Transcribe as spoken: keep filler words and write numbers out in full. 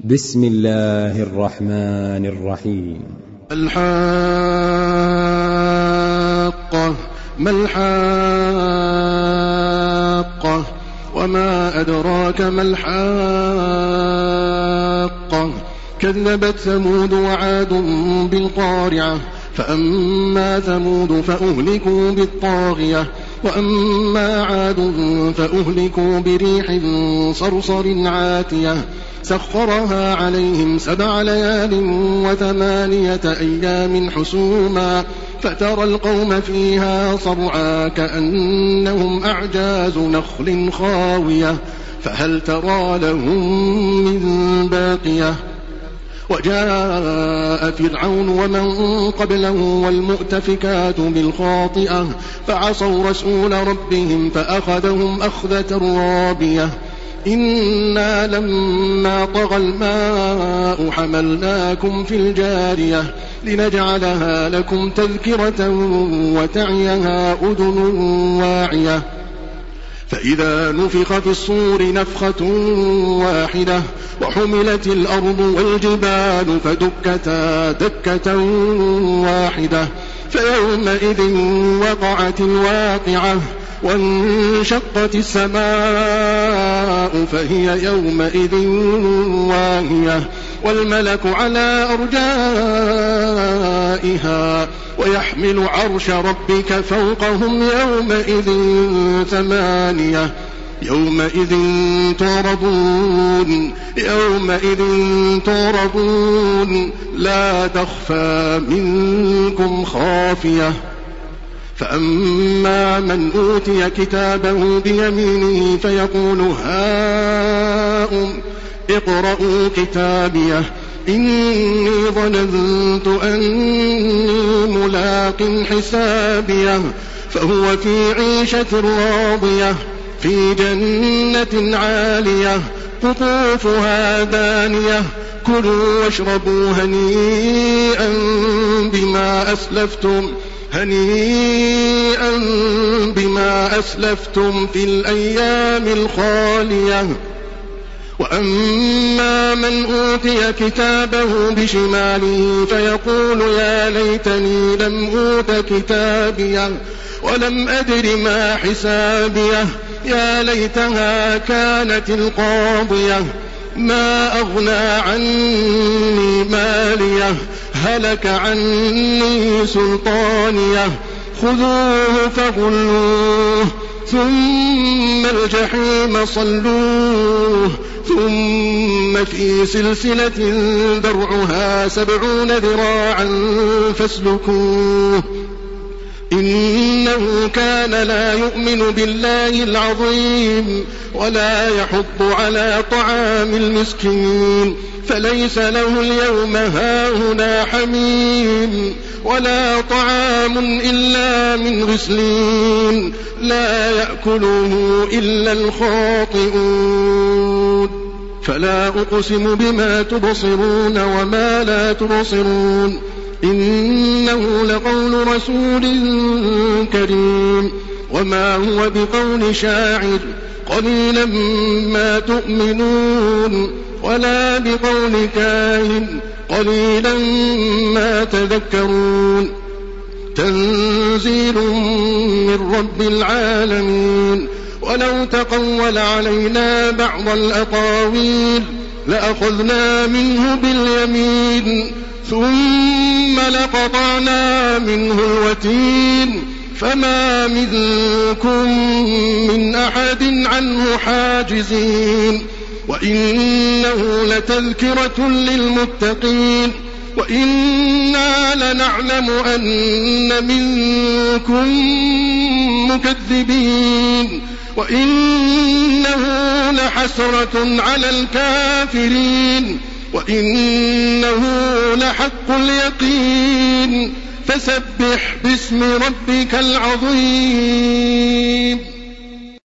بسم الله الرحمن الرحيم. الحاقة ما الحاقة وما أدراك ما الحاقة كذبت ثمود وعاد بالقارعة فأما ثمود فأهلكوا بالطاغية وأما عاد فأهلكوا بريح صرصر عاتية سخرها عليهم سبع ليال وثمانية أيام حسوما فترى القوم فيها صرعا كأنهم أعجاز نخل خاوية فهل ترى لهم من باقية وجاء فرعون ومن قبله والمؤتفكات بالخاطئة فعصوا رسول ربهم فأخذهم أخذة رابية إنا لما طغى الماء حملناكم في الجارية لنجعلها لكم تذكرة وتعيها أذن واعية فإذا نفخ في الصور نفخة واحدة وحملت الأرض والجبال فدكتا دكة واحدة فيومئذ وقعت الواقعة وانشقت السماء فهي يومئذ واهية والملك على أرجائها ويحمل عرش ربك فوقهم يومئذ ثمانية يومئذ تعرضون يومئذ تعرضون لا تخفى منكم خافية فأما من أوتي كتابه بيمينه فيقول هاؤم اقرءوا كتابيه إني ظننت أني ملاق حسابيه فهو في عيشة راضية في جنة عالية قطوفها دانية كلوا واشربوا هنيئا بما أسلفتم هنيئا بما أسلفتم في الأيام الخالية وأما من أوتي كتابه بشماله فيقول يا ليتني لم أوت كتابيه ولم أدر ما حسابيه يا ليتها كانت القاضية ما أغنى عني ماليه هلك عني سلطانيه خذوه فغلوه ثم الجحيم صلوه ثم في سلسلة درعها سبعون ذراعا فاسلكوه إنه كان لا يؤمن بالله العظيم ولا يحض على طعام المسكين فليس له اليوم هاهنا حميم ولا طعام إلا من غسلين لا يأكله إلا الخاطئون فلا أقسم بما تبصرون وما لا تبصرون إنه لقول رسول كريم وما هو بقول شاعر قليلا ما تؤمنون ولا بقول كاهن قليلا ما تذكرون تنزيل من رب العالمين ولو تقول علينا بعض الأقاويل لأخذنا منه باليمين ثم لقطعنا منه الوتين فما منكم من أحد عنه حاجزين وإنه لتذكرة للمتقين وإنا لنعلم أن منكم مكذبين وإنه لحسرة على الكافرين وإنه لحق اليقين فسبح باسم ربك العظيم.